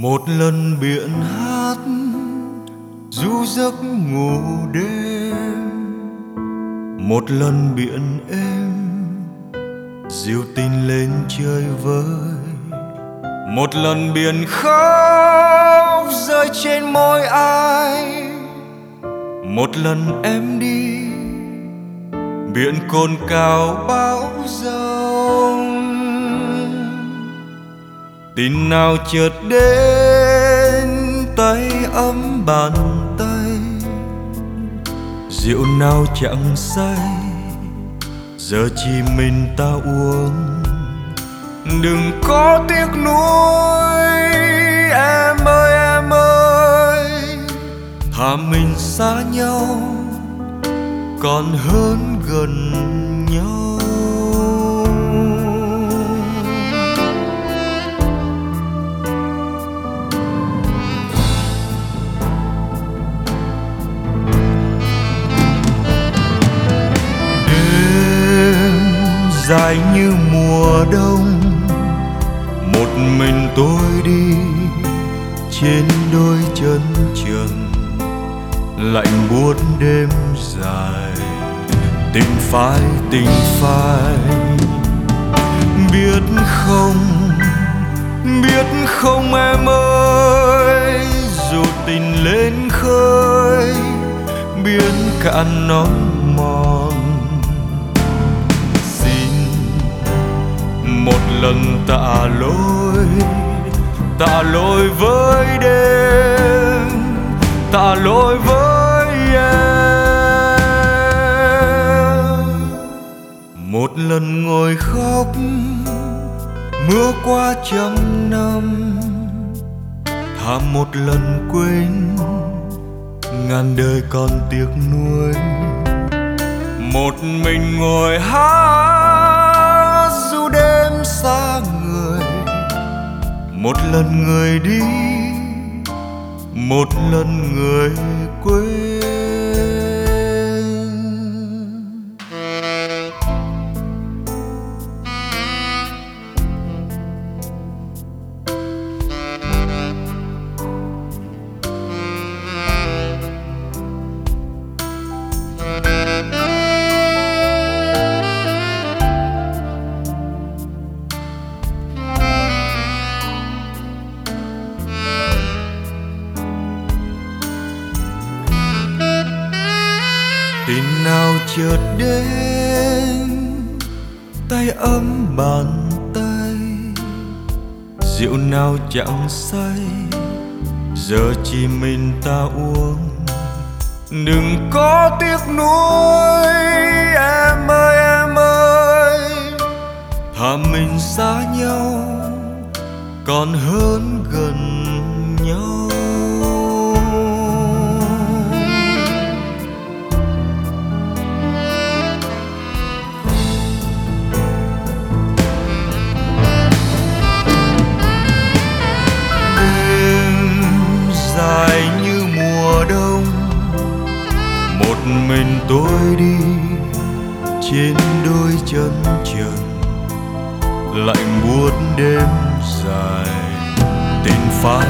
Một lần biển hát ru giấc ngủ đêm, một lần biển êm dìu tình lên chơi vơi, một lần biển khóc rơi trên môi ai, một lần em đi biển cồn cào bão giông. Tin nào chợt đến tay ấm bàn tay, rượu nào chẳng say giờ chỉ mình ta uống. Đừng có tiếc nuối em ơi, thà mình xa nhau còn hơn gần nhau. Dài như mùa đông, một mình tôi đi trên đôi chân trần, lạnh buốt đêm dài. Tình phai biết không em ơi, dù tình lên khơi biển cạn nóng mòn. Một lần tạ lỗi với đêm, tạ lỗi với em. Một lần ngồi khóc mưa qua trăm năm, thà một lần quên ngàn đời còn tiếc nuối. Một mình ngồi hát dù đêm xa người, một lần người đi, một lần người quên. Tin nào chợt đến tay ấm bàn tay, rượu nào chẳng say giờ chỉ mình ta uống. Đừng có tiếc nuối em ơi, thà mình xa nhau còn hơn gần nhau. Dài như mùa đông, một mình tôi đi trên đôi chân trần, lạnh buốt đêm dài. Tình phai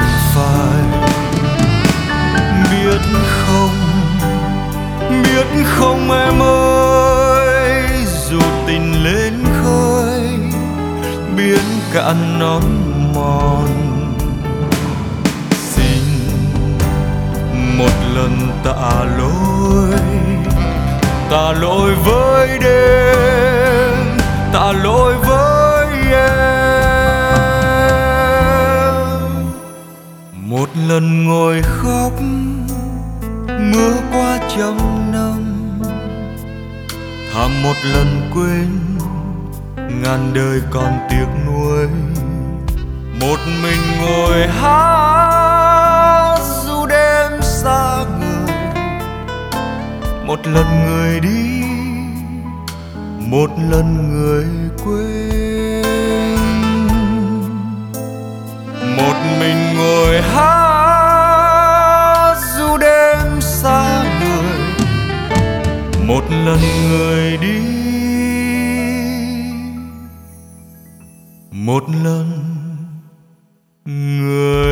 biết không em ơi, dù tình lên khơi biển cạn nón mòn. Một lần tạ lỗi với đêm, tạ lỗi với em. Một lần ngồi khóc mưa qua trăm năm, thà một lần quên ngàn đời còn tiếc nuối. Một mình ngồi hát dù đêm xa người, một lần người đi, một lần người quên. Một mình ngồi hát dù đêm xa người, một lần người đi, một lần người